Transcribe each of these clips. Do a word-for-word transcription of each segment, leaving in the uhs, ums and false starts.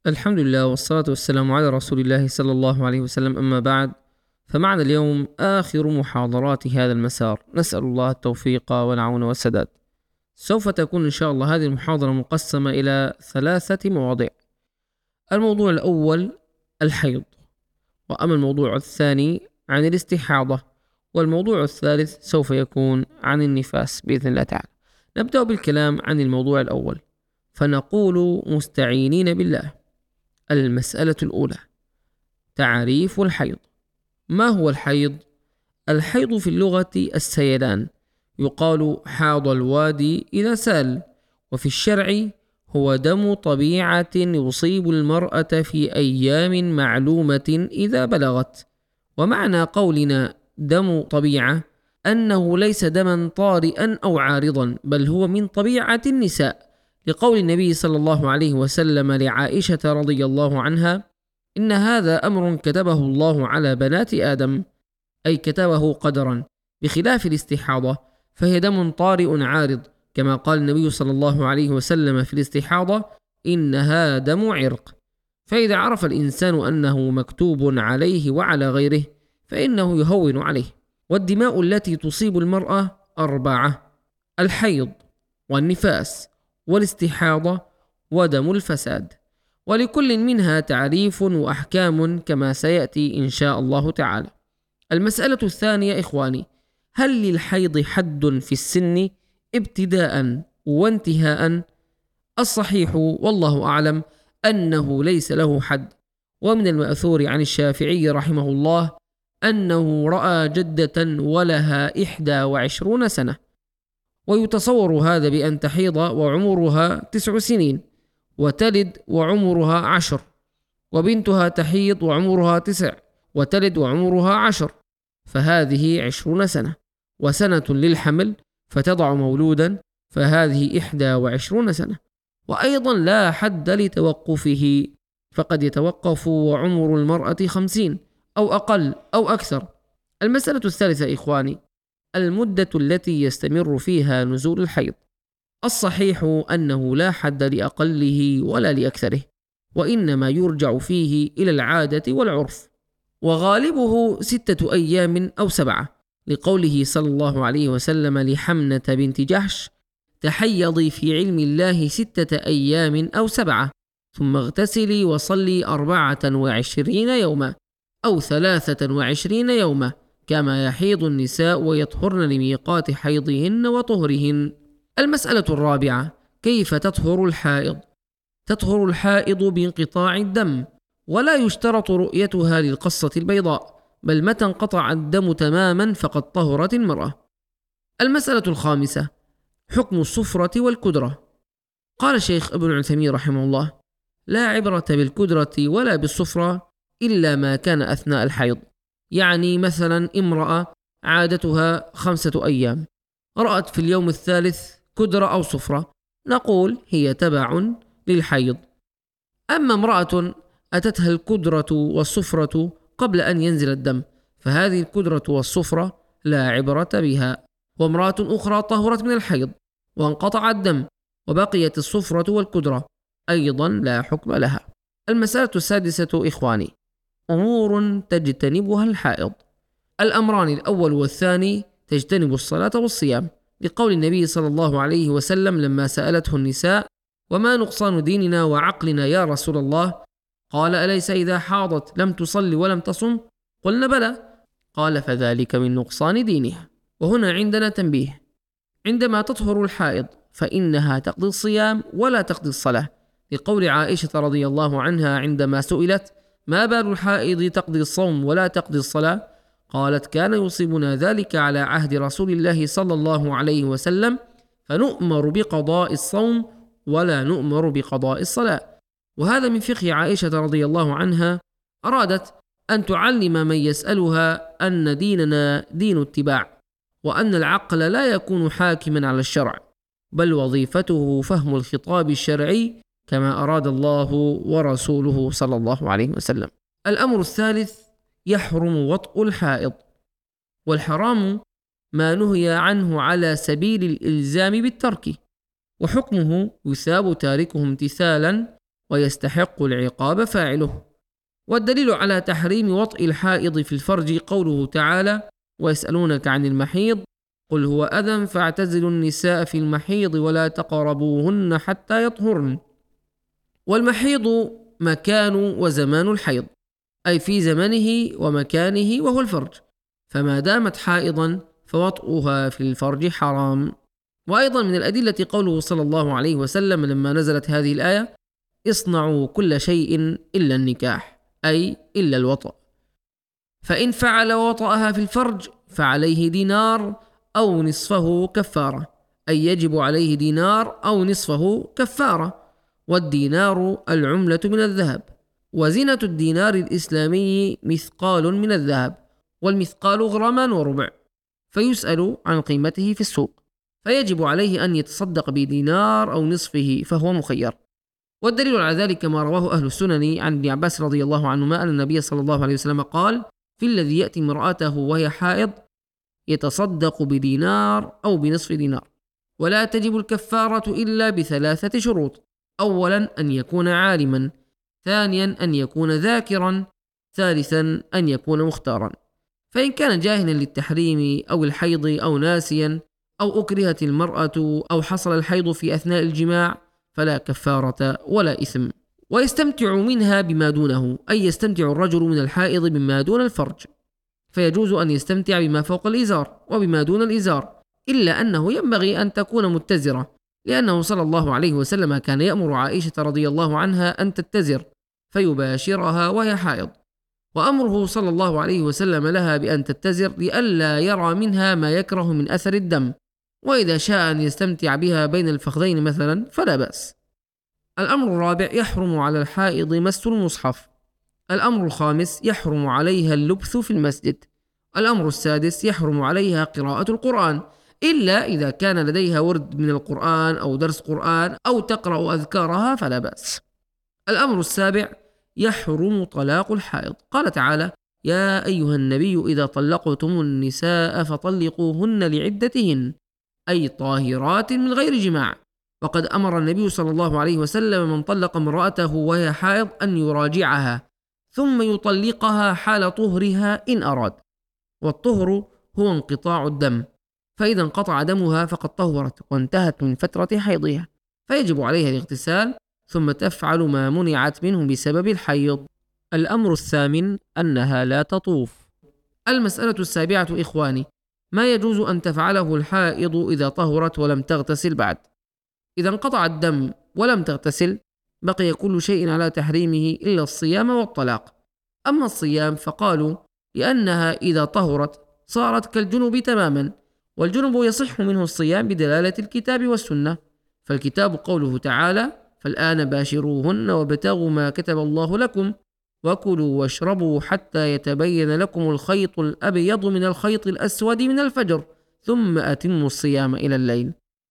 الحمد لله والصلاة والسلام على رسول الله صلى الله عليه وسلم، أما بعد، فمعنا اليوم آخر محاضرات هذا المسار. نسأل الله التوفيق والعون والسداد. سوف تكون إن شاء الله هذه المحاضرة مقسمة إلى ثلاثة مواضيع. الموضوع الأول الحيض، وأما الموضوع الثاني عن الاستحاضة، والموضوع الثالث سوف يكون عن النفاس بإذن الله تعالى. نبدأ بالكلام عن الموضوع الأول، فنقول مستعينين بالله. المسألة الأولى: تعريف الحيض. ما هو الحيض؟ الحيض في اللغة السيلان، يقال حاض الوادي إذا سال، وفي الشرع هو دم طبيعة يصيب المرأة في أيام معلومة إذا بلغت. ومعنى قولنا دم طبيعة أنه ليس دما طارئا أو عارضا، بل هو من طبيعة النساء، لقول النبي صلى الله عليه وسلم لعائشة رضي الله عنها: إن هذا أمر كتبه الله على بنات آدم، أي كتبه قدرا، بخلاف الاستحاضة فهي دم طارئ عارض، كما قال النبي صلى الله عليه وسلم في الاستحاضة: إنها دم عرق. فإذا عرف الإنسان أنه مكتوب عليه وعلى غيره فإنه يهون عليه. والدماء التي تصيب المرأة أربعة: الحيض، والنفاس، والاستحاضة، ودم الفساد، ولكل منها تعريف وأحكام كما سيأتي إن شاء الله تعالى. المسألة الثانية إخواني: هل للحيض حد في السن ابتداء وانتهاء؟ الصحيح والله أعلم أنه ليس له حد، ومن المأثور عن الشافعي رحمه الله أنه رأى جدة ولها إحدى وعشرون سنة، ويتصور هذا بأن تحيض وعمرها تسع سنين، وتلد وعمرها عشر، وبنتها تحيض وعمرها تسع، وتلد وعمرها عشر، فهذه عشرون سنة، وسنة للحمل فتضع مولودا، فهذه إحدى وعشرون سنة. وأيضا لا حد لتوقفه، فقد يتوقف وعمر المرأة خمسين أو أقل أو أكثر. المسألة الثالثة إخواني: المدة التي يستمر فيها نزول الحيض. الصحيح أنه لا حد لأقله ولا لأكثره، وإنما يرجع فيه إلى العادة والعرف، وغالبه ستة أيام أو سبعة، لقوله صلى الله عليه وسلم لحمنة بنت جحش: تحيضي في علم الله ستة أيام أو سبعة، ثم اغتسلي وصلي أربعة وعشرين يوما أو ثلاثة وعشرين يوما، كما يحيض النساء ويطهرن لميقات حيضهن وطهرهن. المسألة الرابعة: كيف تطهر الحائض؟ تطهر الحائض بانقطاع الدم، ولا يشترط رؤيتها للقصة البيضاء، بل متى انقطع الدم تماما فقد طهرت المرأة. المسألة الخامسة: حكم الصفرة والكدرة. قال الشيخ ابن عثيمين رحمه الله: لا عبرة بالكدرة ولا بالصفرة إلا ما كان أثناء الحيض. يعني مثلا امرأة عادتها خمسة أيام، رأت في اليوم الثالث كدرة أو صفرة، نقول هي تبع للحيض. أما امرأة أتتها الكدرة والصفرة قبل أن ينزل الدم، فهذه الكدرة والصفرة لا عبرة بها. وامرأة أخرى طهرت من الحيض وانقطع الدم وبقيت الصفرة والكدرة، أيضا لا حكم لها. المسألة السادسة إخواني: أمور تجتنبها الحائض. الأمران الأول والثاني: تجتنب الصلاة والصيام، لقول النبي صلى الله عليه وسلم لما سألته النساء: وما نقصان ديننا وعقلنا يا رسول الله؟ قال: أليس إذا حاضت لم تصل ولم تصم؟ قلنا: بلى. قال: فذلك من نقصان دينها. وهنا عندنا تنبيه: عندما تطهر الحائض فإنها تقضي الصيام ولا تقضي الصلاة، لقول عائشة رضي الله عنها عندما سئلت: ما بال الحائض تقضي الصوم ولا تقضي الصلاة؟ قالت: كان يصيبنا ذلك على عهد رسول الله صلى الله عليه وسلم، فنؤمر بقضاء الصوم ولا نؤمر بقضاء الصلاة. وهذا من فقه عائشة رضي الله عنها، أرادت أن تعلم من يسألها أن ديننا دين اتباع، وأن العقل لا يكون حاكما على الشرع، بل وظيفته فهم الخطاب الشرعي كما أراد الله ورسوله صلى الله عليه وسلم. الأمر الثالث: يحرم وطء الحائض. والحرام ما نهي عنه على سبيل الإلزام بالترك، وحكمه يثاب تاركه امتثالا ويستحق العقاب فاعله. والدليل على تحريم وطئ الحائض في الفرج قوله تعالى: ويسألونك عن المحيض قل هو أذى فاعتزلوا النساء في المحيض ولا تقربوهن حتى يطهرن. والمحيض مكان وزمان الحيض، أي في زمنه ومكانه وهو الفرج، فما دامت حائضا فوطئها في الفرج حرام. وأيضا من الأدلة قوله صلى الله عليه وسلم لما نزلت هذه الآية: اصنعوا كل شيء إلا النكاح، أي إلا الوطأ، فإن فعل وطأها في الفرج فعليه دينار أو نصفه كفارة، أي يجب عليه دينار أو نصفه كفارة. والدينار العملة من الذهب، وزنة الدينار الإسلامي مثقال من الذهب، والمثقال غرامان وربع، فيسأل عن قيمته في السوق، فيجب عليه أن يتصدق بدينار أو نصفه، فهو مخير. والدليل على ذلك ما رواه أهل السنن عن ابن عباس رضي الله عنهما أن النبي صلى الله عليه وسلم قال: في الذي يأتي امرأته وهي حائض يتصدق بدينار أو بنصف دينار، ولا تجب الكفارة إلا بثلاثة شروط: أولا أن يكون عالما، ثانيا أن يكون ذاكرا، ثالثا أن يكون مختارا. فإن كان جاهلا للتحريم أو الحيض أو ناسيا أو أكرهت المرأة أو حصل الحيض في أثناء الجماع فلا كفارة ولا إثم. ويستمتع منها بما دونه، أي يستمتع الرجل من الحائض بما دون الفرج، فيجوز أن يستمتع بما فوق الإزار وبما دون الإزار، إلا أنه ينبغي أن تكون متزرة، لأنه صلى الله عليه وسلم كان يأمر عائشة رضي الله عنها أن تتزر فيباشرها وهي حائض، وأمره صلى الله عليه وسلم لها بأن تتزر لئلا يرى منها ما يكره من أثر الدم، وإذا شاء أن يستمتع بها بين الفخذين مثلا فلا بأس. الأمر الرابع: يحرم على الحائض مس المصحف. الأمر الخامس: يحرم عليها اللبث في المسجد. الأمر السادس: يحرم عليها قراءة القرآن، إلا إذا كان لديها ورد من القرآن أو درس قرآن أو تقرأ أذكارها فلا بأس. الأمر السابع: يحرم طلاق الحائض. قال تعالى: يا أيها النبي إذا طلقتم النساء فطلقوهن لعدتهن، أي طاهرات من غير جماع. وقد أمر النبي صلى الله عليه وسلم من طلق امرأته وهي حائض أن يراجعها ثم يطلقها حال طهرها إن أراد. والطهر هو انقطاع الدم، فإذا انقطع دمها فقد طهرت وانتهت من فترة حيضها، فيجب عليها الاغتسال ثم تفعل ما منعت منه بسبب الحيض. الأمر الثامن: أنها لا تطوف. المسألة السابعة إخواني: ما يجوز أن تفعله الحائض إذا طهرت ولم تغتسل بعد. إذا انقطع الدم ولم تغتسل بقي كل شيء على تحريمه إلا الصيام والطلاق. أما الصيام فقالوا لأنها إذا طهرت صارت كالجنب تماما، والجنب يصح منه الصيام بدلالة الكتاب والسنة، فالكتاب قوله تعالى: فالآن باشروهن وابتغوا ما كتب الله لكم وكلوا واشربوا حتى يتبين لكم الخيط الأبيض من الخيط الأسود من الفجر ثم أتموا الصيام إلى الليل.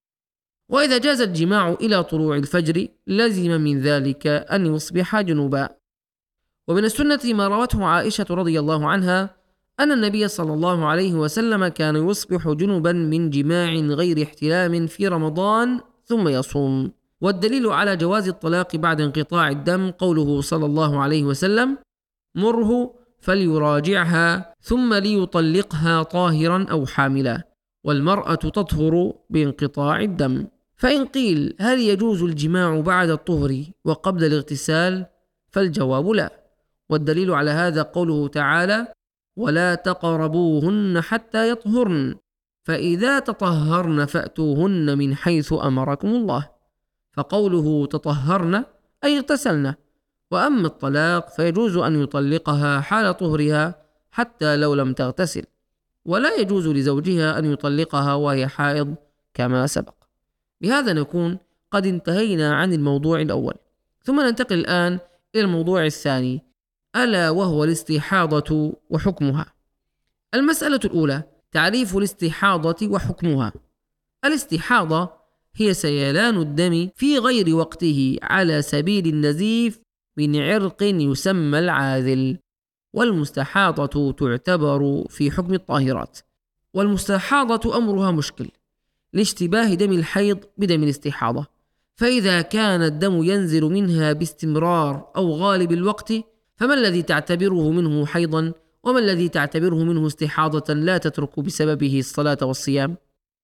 وإذا جاز الجماع إلى طلوع الفجر لزم من ذلك أن يصبح جنوبا. ومن السنة ما روته عائشة رضي الله عنها أن النبي صلى الله عليه وسلم كان يصبح جنبا من جماع غير احتلام في رمضان ثم يصوم. والدليل على جواز الطلاق بعد انقطاع الدم قوله صلى الله عليه وسلم: مره فليراجعها ثم ليطلقها طاهرا أو حاملا، والمرأة تطهر بانقطاع الدم. فإن قيل: هل يجوز الجماع بعد الطهر وقبل الاغتسال؟ فالجواب لا. والدليل على هذا قوله تعالى: ولا تقربوهن حتى يطهرن، فإذا تطهرن فأتوهن من حيث أمركم الله. فقوله تطهرن أي اغتسلن. وأما الطلاق فيجوز أن يطلقها حال طهرها حتى لو لم تغتسل، ولا يجوز لزوجها أن يطلقها وهي حائض كما سبق. بهذا نكون قد انتهينا عن الموضوع الأول، ثم ننتقل الآن إلى الموضوع الثاني، ألا وهو الاستحاضة وحكمها. المسألة الأولى: تعريف الاستحاضة وحكمها. الاستحاضة هي سيلان الدم في غير وقته على سبيل النزيف من عرق يسمى العاذل، والمستحاضة تعتبر في حكم الطاهرات. والمستحاضة أمرها مشكل لاشتباه دم الحيض بدم الاستحاضة، فإذا كان الدم ينزل منها باستمرار أو غالب الوقت، فما الذي تعتبره منه حيضا، وما الذي تعتبره منه استحاضة لا تترك بسببه الصلاة والصيام؟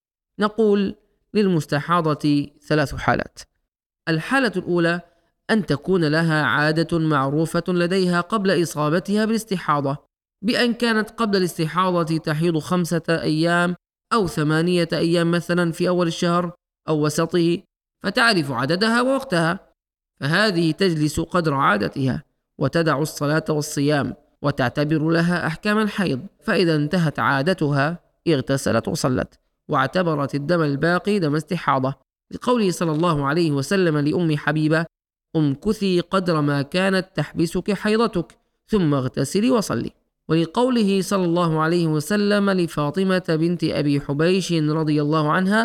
نقول للمستحاضة ثلاث حالات. الحالة الأولى أن تكون لها عادة معروفة لديها قبل إصابتها بالاستحاضة، بأن كانت قبل الاستحاضة تحيض خمسة أيام أو ثمانية أيام مثلا في أول الشهر أو وسطه، فتعرف عددها ووقتها، فهذه تجلس قدر عادتها وتدع الصلاة والصيام وتعتبر لها أحكام الحيض، فإذا انتهت عادتها اغتسلت وصلت واعتبرت الدم الباقي دم استحاضة، لقوله صلى الله عليه وسلم لأم حبيبة: امكثي قدر ما كانت تحبسك حيضتك ثم اغتسلي وصلي. ولقوله صلى الله عليه وسلم لفاطمة بنت أبي حبيش رضي الله عنها: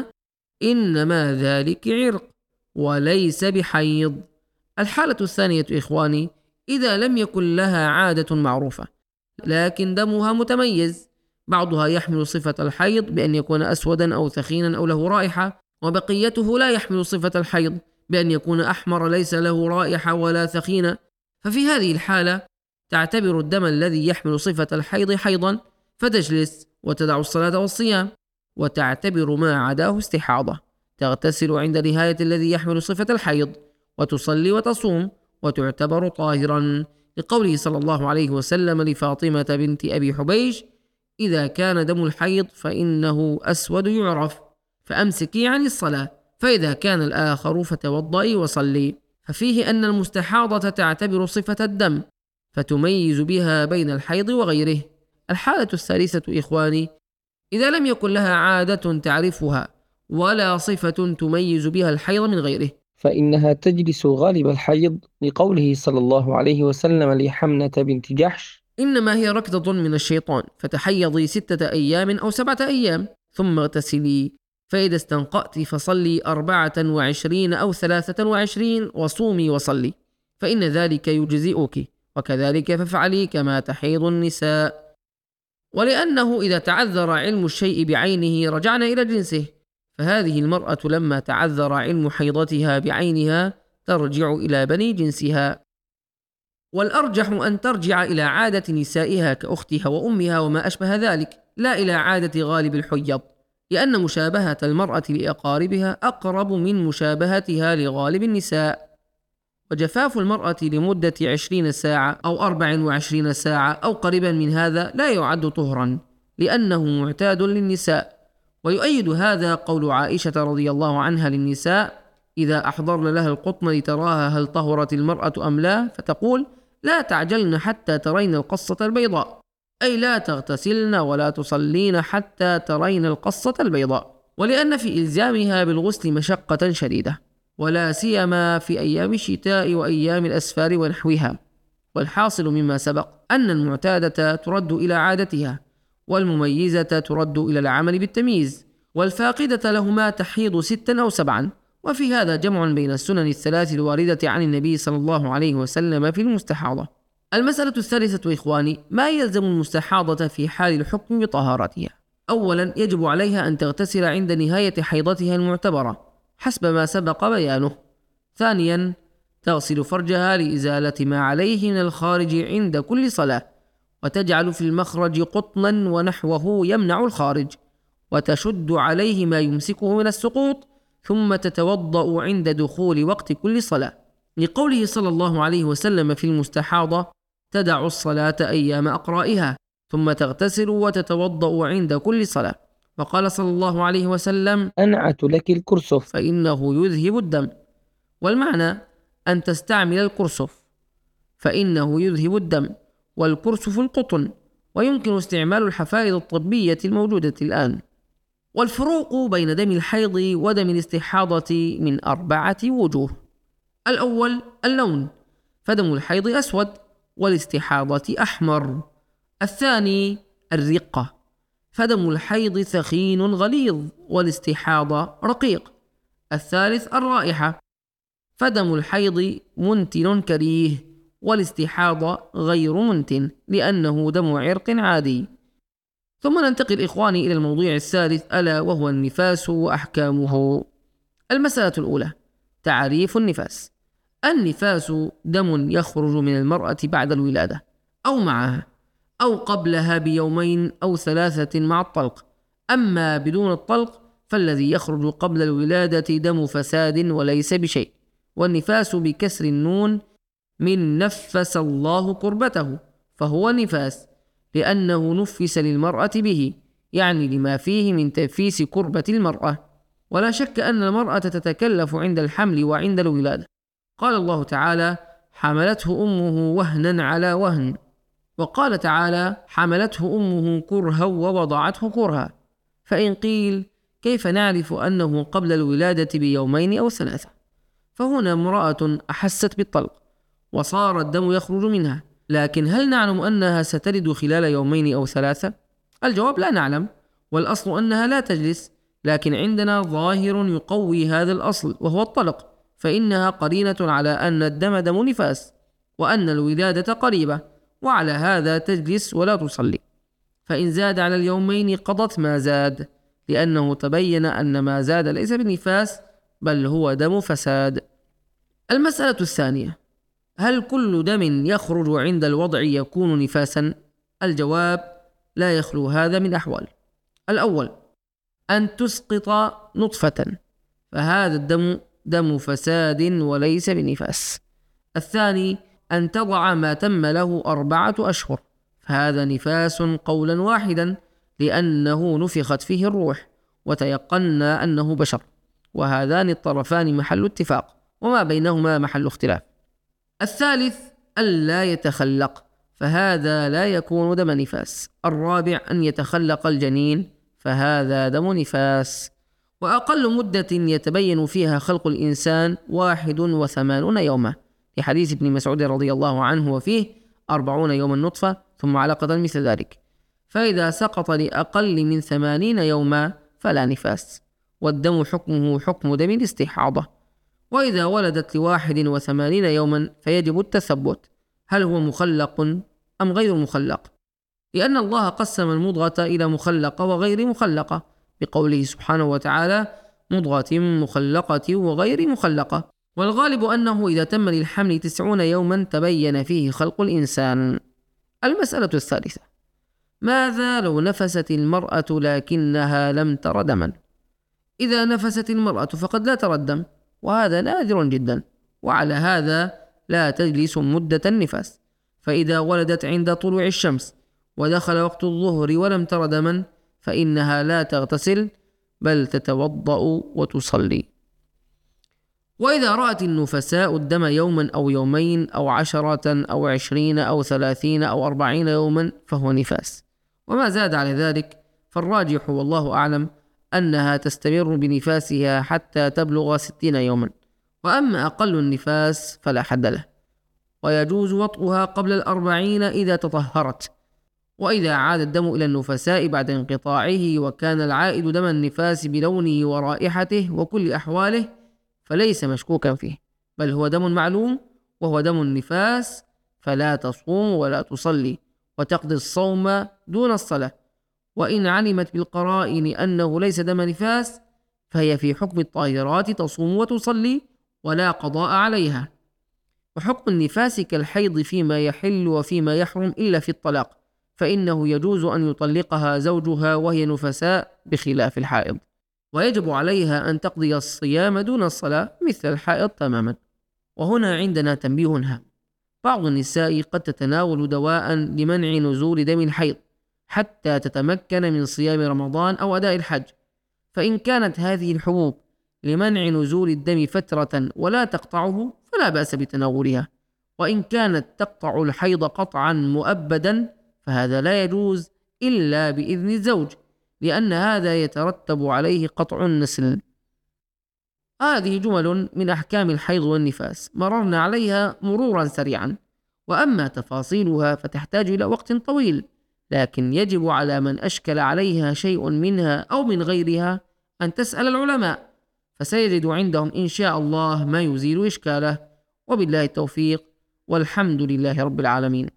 إنما ذلك عرق وليس بحيض. الحالة الثانية إخواني، إذا لم يكن لها عادة معروفة لكن دمها متميز، بعضها يحمل صفة الحيض بأن يكون أسودا أو ثخينا أو له رائحة، وبقيته لا يحمل صفة الحيض بأن يكون أحمر ليس له رائحة ولا ثخينة، ففي هذه الحالة تعتبر الدم الذي يحمل صفة الحيض حيضا، فتجلس وتدع الصلاة والصيام وتعتبر ما عداه استحاضة، تغتسل عند نهاية الذي يحمل صفة الحيض وتصلي وتصوم وتعتبر طاهرا، لقوله صلى الله عليه وسلم لفاطمة بنت أبي حبيش: إذا كان دم الحيض فإنه أسود يعرف، فأمسكي عن الصلاة، فإذا كان الآخر فتوضئي وصلي. ففيه أن المستحاضة تعتبر صفة الدم فتميز بها بين الحيض وغيره. الحالة الثالثة إخواني، إذا لم يكن لها عادة تعرفها ولا صفة تميز بها الحيض من غيره، فإنها تجلس غالب الحيض، لقوله صلى الله عليه وسلم لحمنة بنت جحش: إنما هي ركضة من الشيطان، فتحيضي ستة أيام أو سبعة أيام ثم اغتسلي، فإذا استنقأت فصلي أربعة وعشرين أو ثلاثة وعشرين وصومي وصلي، فإن ذلك يجزئك، وكذلك فافعلي كما تحيض النساء. ولأنه إذا تعذر علم الشيء بعينه رجعنا إلى جنسه، فهذه المرأة لما تعذر علم حيضتها بعينها ترجع إلى بني جنسها. والأرجح أن ترجع إلى عادة نسائها كأختها وأمها وما أشبه ذلك، لا إلى عادة غالب الحيض، لأن مشابهة المرأة لأقاربها أقرب من مشابهتها لغالب النساء. وجفاف المرأة لمدة عشرين ساعة أو أربع وعشرين ساعة أو قريبا من هذا لا يعد طهرا، لأنه معتاد للنساء. ويؤيد هذا قول عائشة رضي الله عنها للنساء إذا أحضرن لها القطن لتراها هل طهرت المرأة أم لا، فتقول: لا تعجلن حتى ترين القصة البيضاء، أي لا تغتسلن ولا تصلين حتى ترين القصة البيضاء، ولأن في إلزامها بالغسل مشقة شديدة، ولا سيما في أيام الشتاء وأيام الأسفار ونحوها. والحاصل مما سبق أن المعتادة ترد إلى عادتها، والمميزة ترد إلى العمل بالتمييز، والفاقدة لهما تحيض ستا أو سبعا. وفي هذا جمع بين السنن الثلاث الواردة عن النبي صلى الله عليه وسلم في المستحاضة. المسألة الثالثة إخواني، ما يلزم المستحاضة في حال الحكم بطهارتها. أولا، يجب عليها أن تغتسل عند نهاية حيضتها المعتبرة حسب ما سبق بيانه. ثانيا، تغسل فرجها لإزالة ما عليه من الخارج عند كل صلاة، وتجعل في المخرج قطنا ونحوه يمنع الخارج، وتشد عليه ما يمسكه من السقوط، ثم تتوضأ عند دخول وقت كل صلاة، لقوله صلى الله عليه وسلم في المستحاضة: تدع الصلاة أيام أقرائها ثم تغتسل وتتوضأ عند كل صلاة. وقال صلى الله عليه وسلم: أنعت لك الكرسف فإنه يذهب الدم. والمعنى أن تستعمل الكرسف فإنه يذهب الدم، والكرسف القطن، ويمكن استعمال الحفائض الطبية الموجودة الآن. والفروق بين دم الحيض ودم الاستحاضة من أربعة وجوه. الأول اللون، فدم الحيض أسود والاستحاضة أحمر. الثاني الرقة، فدم الحيض ثخين غليظ والاستحاضة رقيق. الثالث الرائحة، فدم الحيض منتن كريه والاستحاضة غير منتن لأنه دم عرق عادي. ثم ننتقل إخواني إلى الموضوع الثالث، ألا وهو النفاس وأحكامه. المسألة الأولى، تعريف النفاس: النفاس دم يخرج من المرأة بعد الولادة أو معها أو قبلها بيومين أو ثلاثة مع الطلق. أما بدون الطلق فالذي يخرج قبل الولادة دم فساد وليس بشيء. والنفاس بكسر النون من نفس الله كربته، فهو نفاس لأنه نفس للمرأة به، يعني لما فيه من تنفيس كربة المرأة. ولا شك أن المرأة تتكلف عند الحمل وعند الولادة. قال الله تعالى: حملته أمه وهنا على وهن. وقال تعالى: حملته أمه كرها ووضعته كرها. فإن قيل: كيف نعرف أنه قبل الولادة بيومين أو ثلاثة؟ فهنا امرأة أحست بالطلق وصار الدم يخرج منها، لكن هل نعلم أنها ستلد خلال يومين أو ثلاثة؟ الجواب: لا نعلم، والأصل أنها لا تجلس، لكن عندنا ظاهر يقوي هذا الأصل وهو الطلق، فإنها قرينة على أن الدم دم نفاس وأن الولادة قريبة، وعلى هذا تجلس ولا تصلي. فإن زاد على اليومين قضت ما زاد، لأنه تبين أن ما زاد ليس بالنفاس بل هو دم فساد. المسألة الثانية: هل كل دم يخرج عند الوضع يكون نفاسا؟ الجواب: لا يخلو هذا من أحوال. الأول: أن تسقط نطفة، فهذا الدم دم فساد وليس بنفاس. الثاني: أن تضع ما تم له أربعة أشهر، فهذا نفاس قولا واحدا، لأنه نفخت فيه الروح وتيقنا أنه بشر، وهذان الطرفان محل اتفاق وما بينهما محل اختلاف. الثالث: ألا يتخلق، فهذا لا يكون دم نفاس. الرابع: أن يتخلق الجنين، فهذا دم نفاس. وأقل مدة يتبين فيها خلق الإنسان واحد وثمانون يوما، لحديث ابن مسعود رضي الله عنه وفيه: أربعون يوما نطفة ثم علقة مثل ذلك. فإذا سقط لأقل من ثمانين يوما فلا نفاس، والدم حكمه حكم دم الاستحاضة. وإذا ولدت لواحد وثمانين يوما فيجب التثبت: هل هو مخلق أم غير مخلق؟ لأن الله قسم المضغة إلى مخلقة وغير مخلقة بقوله سبحانه وتعالى: مضغة مخلقة وغير مخلقة. والغالب أنه إذا تم للحمل تسعون يوما تبين فيه خلق الإنسان. المسألة الثالثة: ماذا لو نفست المرأة لكنها لم تر دما؟ إذا نفست المرأة فقد لا ترى الدم، وهذا نادر جدا، وعلى هذا لا تجلس مدة النفاس. فإذا ولدت عند طلوع الشمس ودخل وقت الظهر ولم تر دما فإنها لا تغتسل بل تتوضأ وتصلي. وإذا رأت النفساء الدم يوما أو يومين أو عشرة أو عشرين أو ثلاثين أو أربعين يوما فهو نفاس، وما زاد على ذلك فالراجح والله أعلم أنها تستمر بنفاسها حتى تبلغ ستين يوما. وأما أقل النفاس فلا حد له، ويجوز وطئها قبل الأربعين إذا تطهرت. وإذا عاد الدم إلى النفساء بعد انقطاعه وكان العائد دم النفاس بلونه ورائحته وكل أحواله فليس مشكوكا فيه، بل هو دم معلوم وهو دم النفاس، فلا تصوم ولا تصلي، وتقضي الصوم دون الصلاة. وإن علمت بالقرائن أنه ليس دم نفاس فهي في حكم الطاهرات، تصوم وتصلي ولا قضاء عليها. وحكم النفاس كالحيض فيما يحل وفيما يحرم إلا في الطلاق، فإنه يجوز أن يطلقها زوجها وهي نفساء بخلاف الحائض، ويجب عليها أن تقضي الصيام دون الصلاة مثل الحائض تماما. وهنا عندنا تنبيه هام: بعض النساء قد تتناول دواء لمنع نزول دم الحيض حتى تتمكن من صيام رمضان أو أداء الحج، فإن كانت هذه الحبوب لمنع نزول الدم فترة ولا تقطعه فلا بأس بتناولها، وإن كانت تقطع الحيض قطعا مؤبدا فهذا لا يجوز إلا بإذن الزوج، لأن هذا يترتب عليه قطع النسل. هذه جمل من أحكام الحيض والنفاس مررنا عليها مرورا سريعا، وأما تفاصيلها فتحتاج إلى وقت طويل، لكن يجب على من أشكل عليها شيء منها أو من غيرها أن تسأل العلماء، فسيجد عندهم إن شاء الله ما يزيل إشكاله. وبالله التوفيق، والحمد لله رب العالمين.